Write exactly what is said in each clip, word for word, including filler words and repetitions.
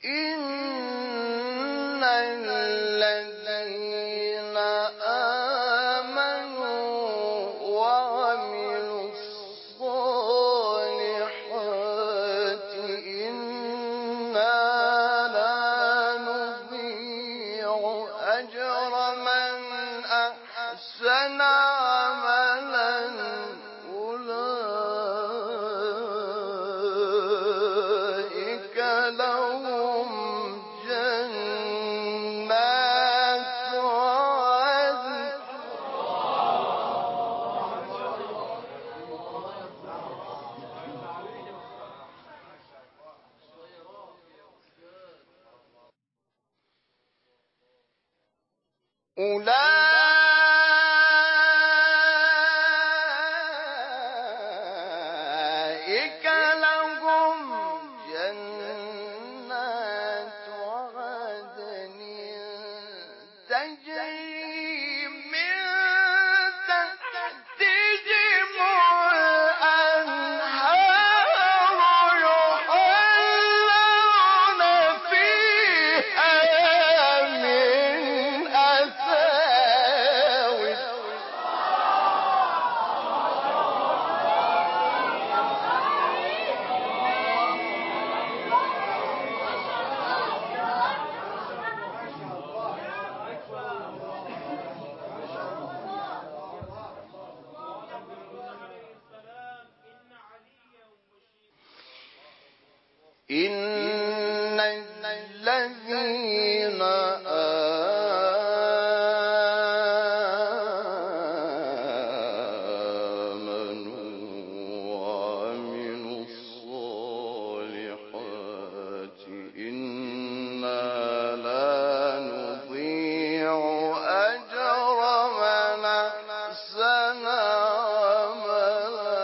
إن الذين آمنوا وعملوا الصالحات إنا لا نضيع أجر من أحسن عملا أولئك لهم جنات عدن أولئك لهم جنات عدن تجري من تحتهم الأنهار يحلون فيها من أساور إن الذين آمنوا وعملوا الصالحات إنا لا نضيع أجر من أحسن عملا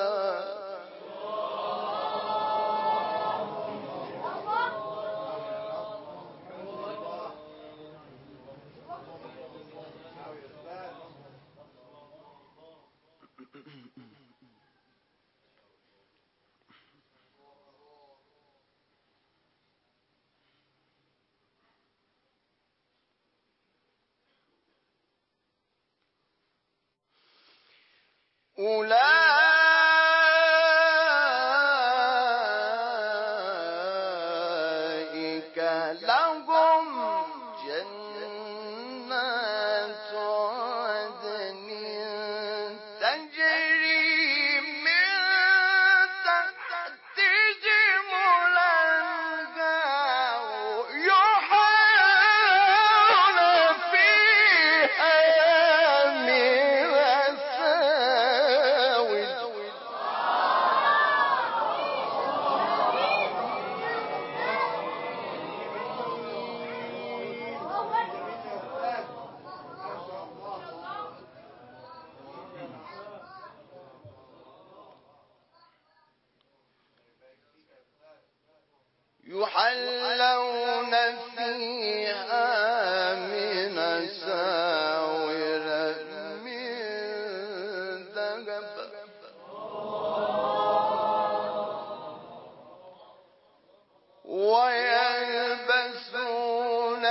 أولئك لهم جنات عدن تجري من تحتهم الأنهار يحلون فيها من أساور يحلون فيها من أساور من ذهب ويلبسون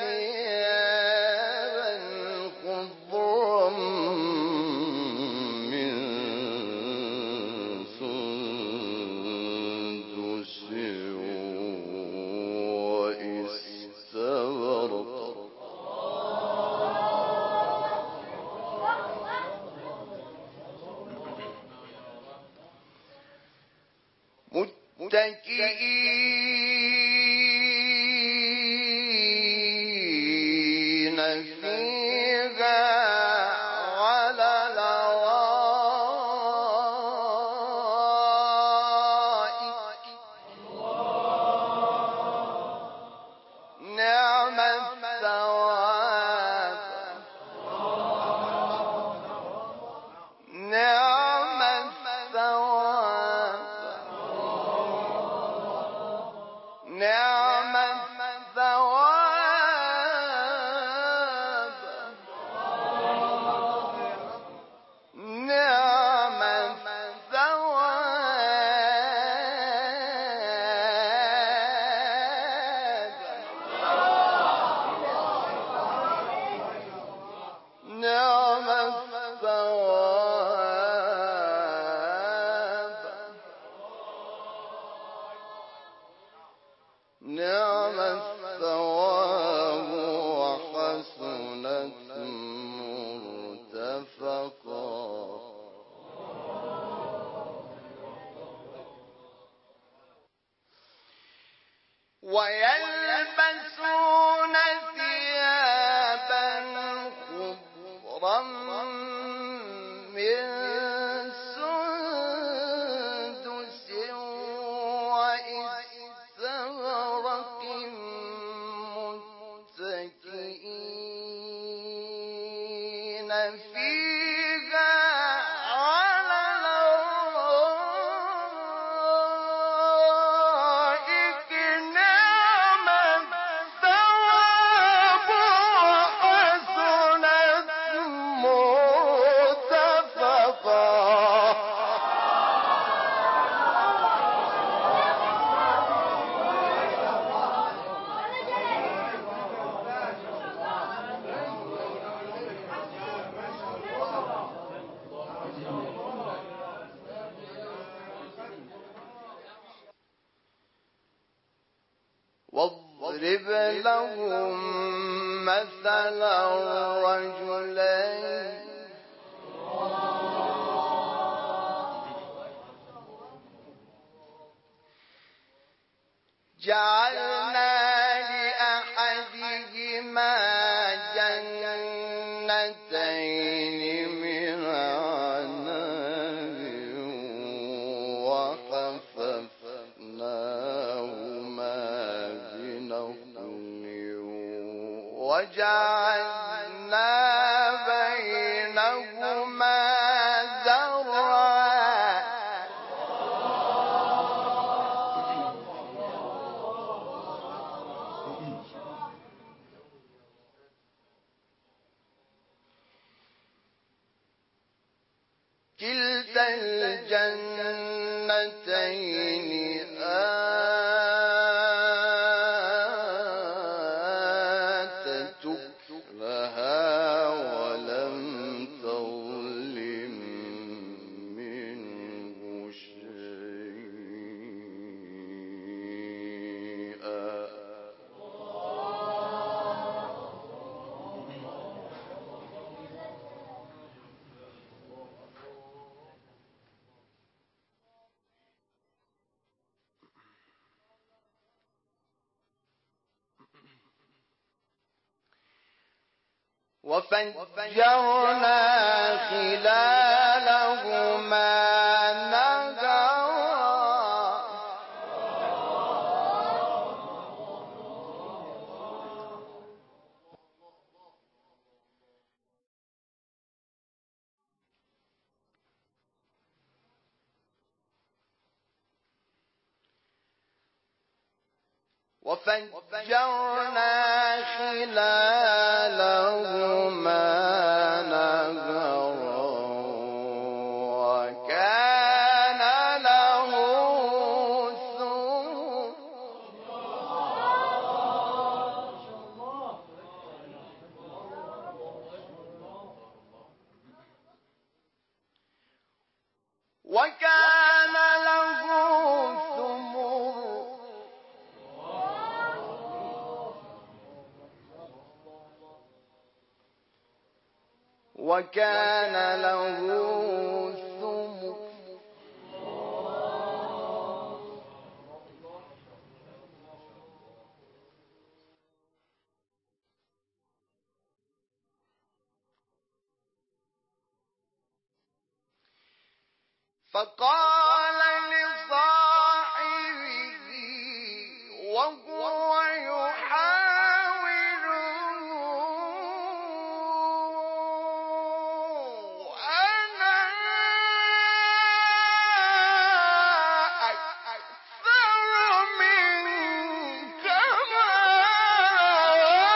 ثيابا خضرا من سندس واستبرق متكئين فيها على الأرائك نعم الثواب نعم الثواب ويلبسون ثيابا خضرا من سندس وإستبرق متكئين فيها على الأرائك نعم الثواب وحسنت مرتفقا. واضرب لهم مثلا الرجلين جعلنا لأحدهما جنتين من عنب وحففناهما بنخل وجعلنا بينهما زرعا. كلتا الجنتين آتت أكلها ولم تظلم منه شيئا. وفجرنا خلالهما نهرا وفجرنا خلالهما نهرا وكان له ثمر وكان له ثمر وكان له ثمر فقال لصاحبه وهو يحاوره أنا أكثر منك مالا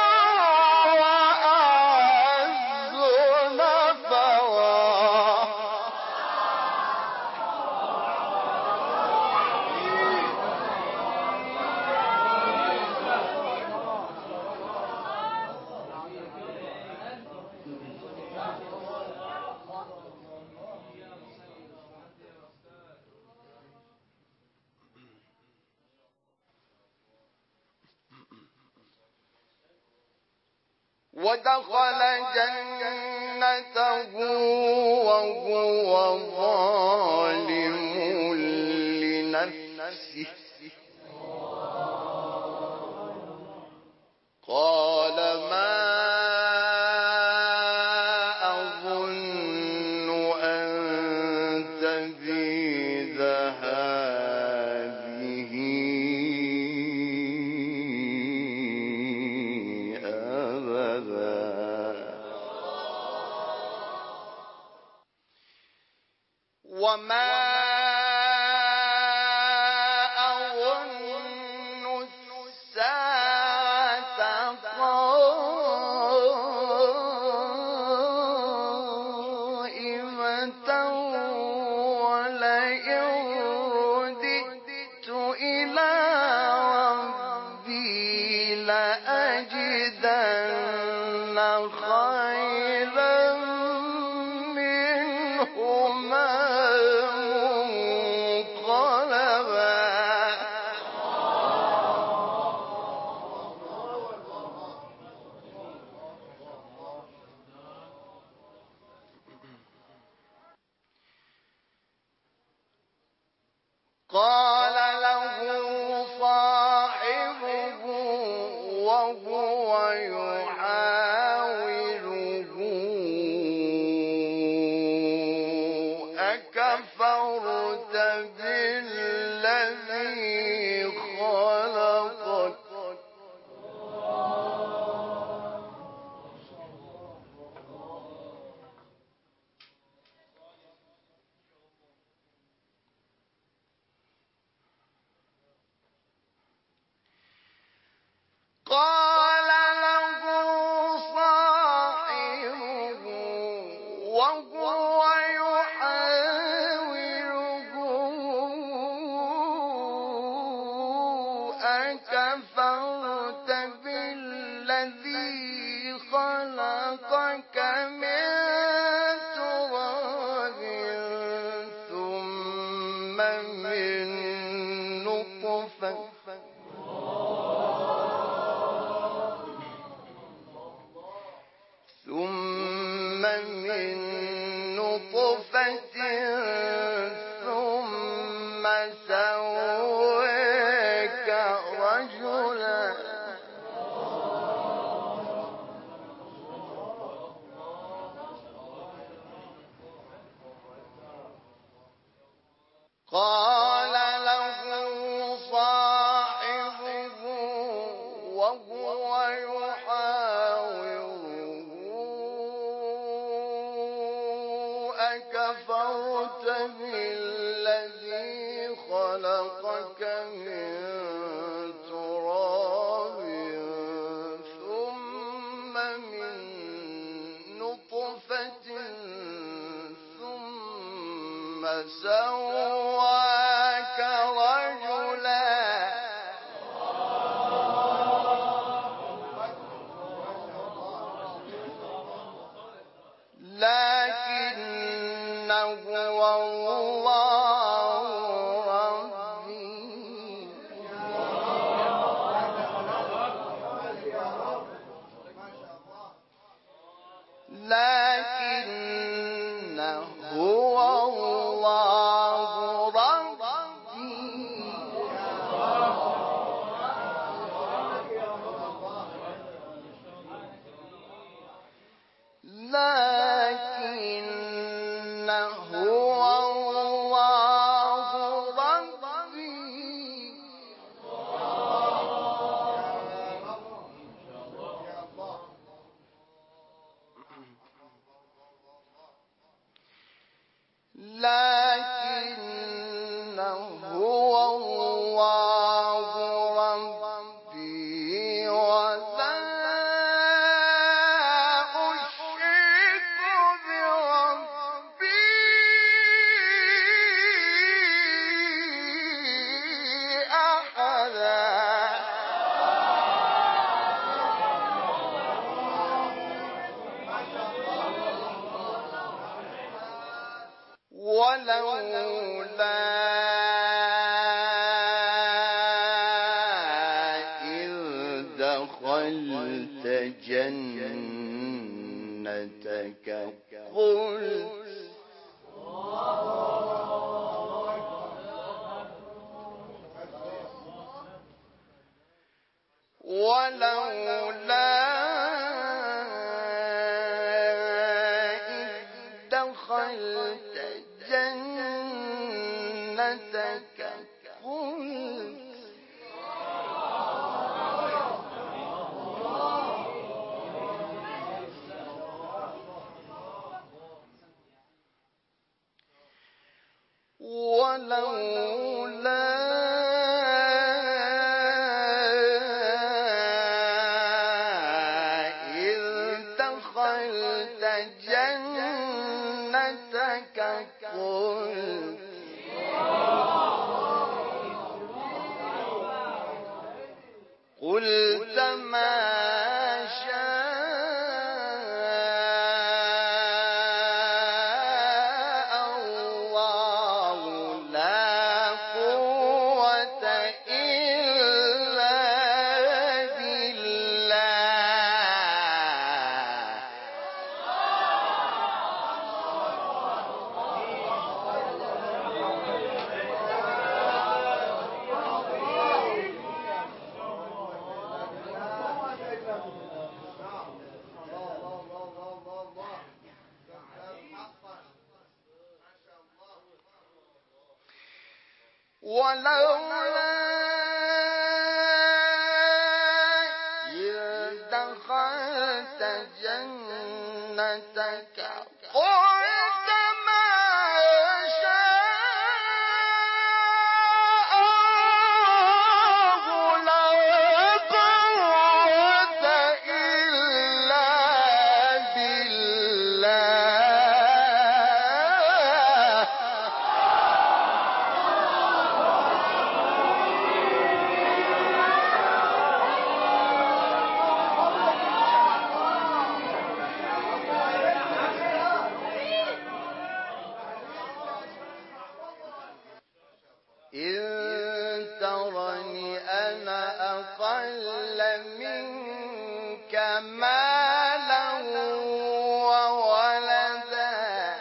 وأعز نفرا. ودخل جنته وهو ظالم لنفسه بذهابه أبدا وما أظن الساعة قائمة ولئن رددت إلى ربي لأجدن خيرا منهما قال له صاحبه وهو يحاوره أكفرت بالذي خلقك قال له صاحبه وهو يحاوره أكفرت بالذي خلقك من تراب ثم من نطفة ثم من نطفة ثم سويك رجلا قال له صاحبه وهو يحاوره أكفرت بالذي خلقك من تراب ثم من نطفة ثم سواك رجلا لكن هو الله ربي لكن هو الله ربي لكن هو الله ربي لكن هو الله ربي ولا أشرك بربي أحدا ولولا إذ دخلت جنتك قلت ولولا إذ دخلت جنتك قلت ما شاء الله لا قوة إلا بالله. ولولا إذ دخلت جنتك قلت ما شاء الله لا قوة إلا بالله. إن ترني أنا أقل منك مالا وولدا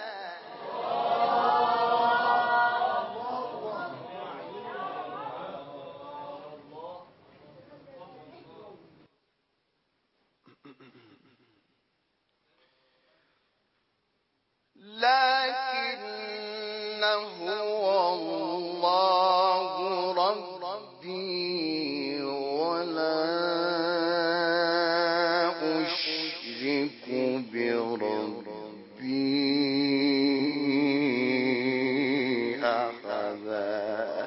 لكن هو الله ربي ولا أشرك بربي أحدا.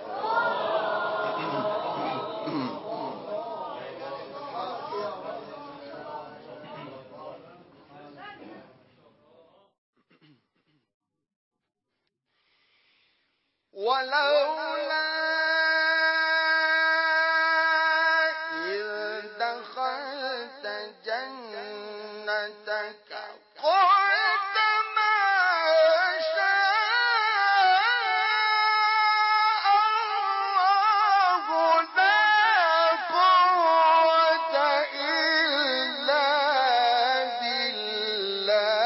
ولولا إذ دخلت جنتك قلت ما شاء الله لا قوة إلا بالله.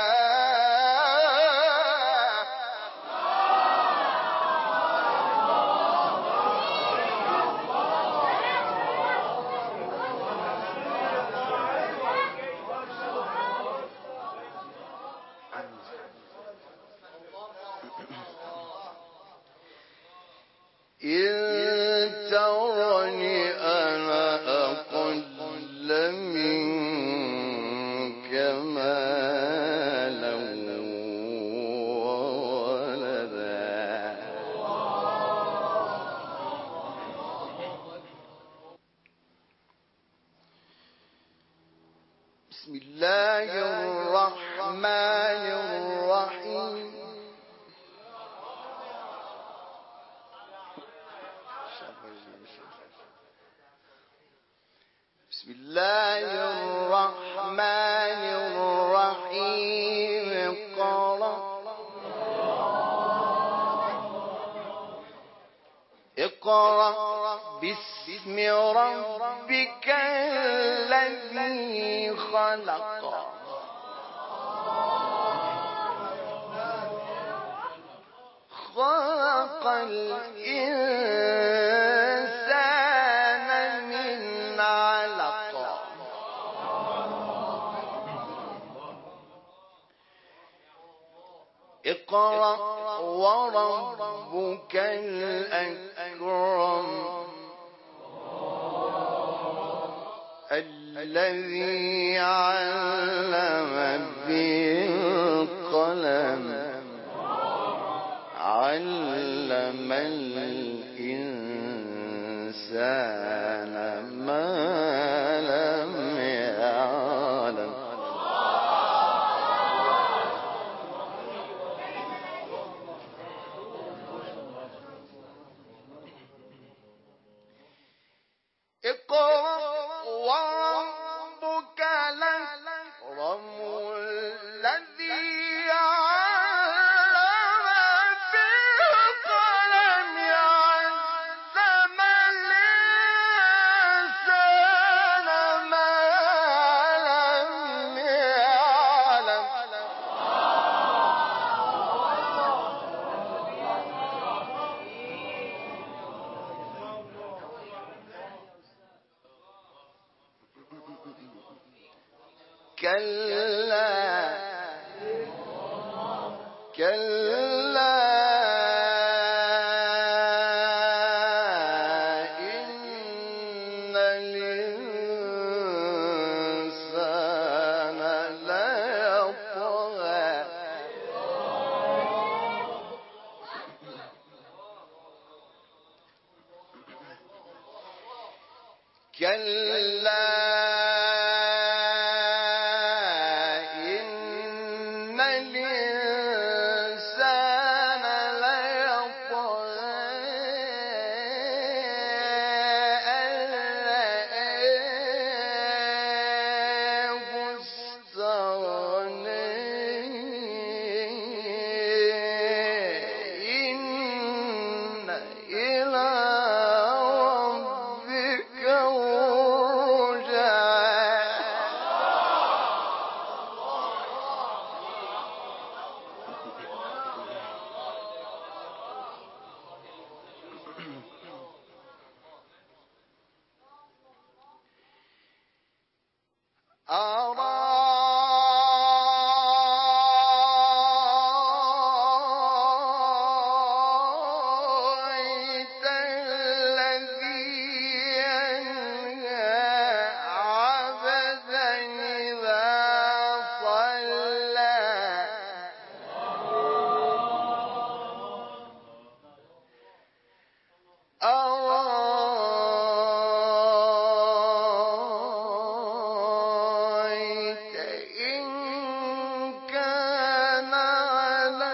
إن ترني أنا أقل منك مالا وولدا بسم الله الرحمن الرحيم. بسم الله الرحمن الرحيم. اقرأ اقرأ باسم ربك الذي خلق خلق الإنسان من علق اقرأ وربك وربك الأكرم الذي علم بالقلم علم الإنسان ما لم يعلم. اقرأ وربك الأكرم الذي علم بالقلم علم الإنسان ما لم يعلم. كلا كلا إن الإنسان ليطغى كلا أرأيت الذي ينهى عبدا إذا صلى أرأيت إن كان على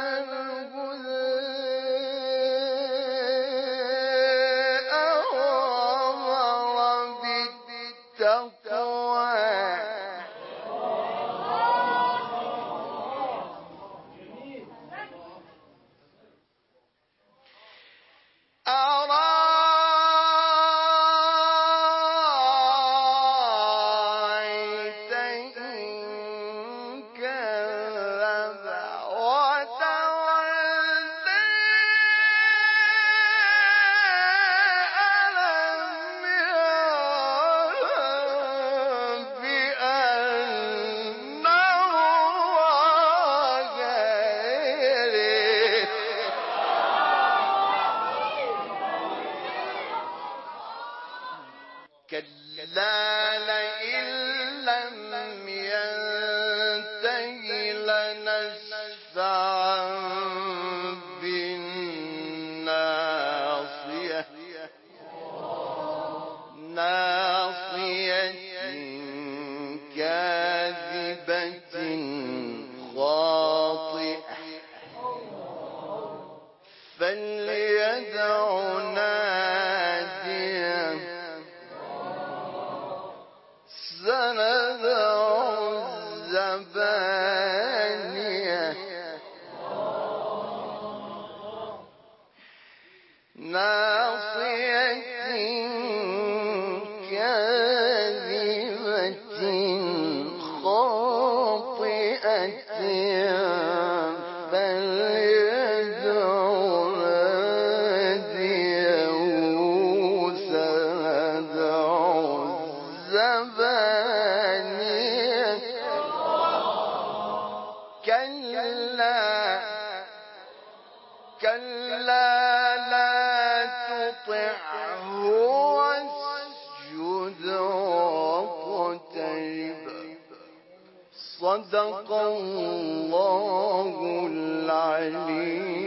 الهدى أو أمر بالتقوى أرأيت إن كذب وتولى ألم يعلم بأن الله يرى كلا لئن لم ينته لنسفعا بالناصية ناصية كاذبة خاطئة فليدع ناديه سندع الزبانية ناصية كاذبة خاطئة فليدع ناديه سندع الزبانية كلا كلا فاطعه واسجد واقترب. صدق الله العليم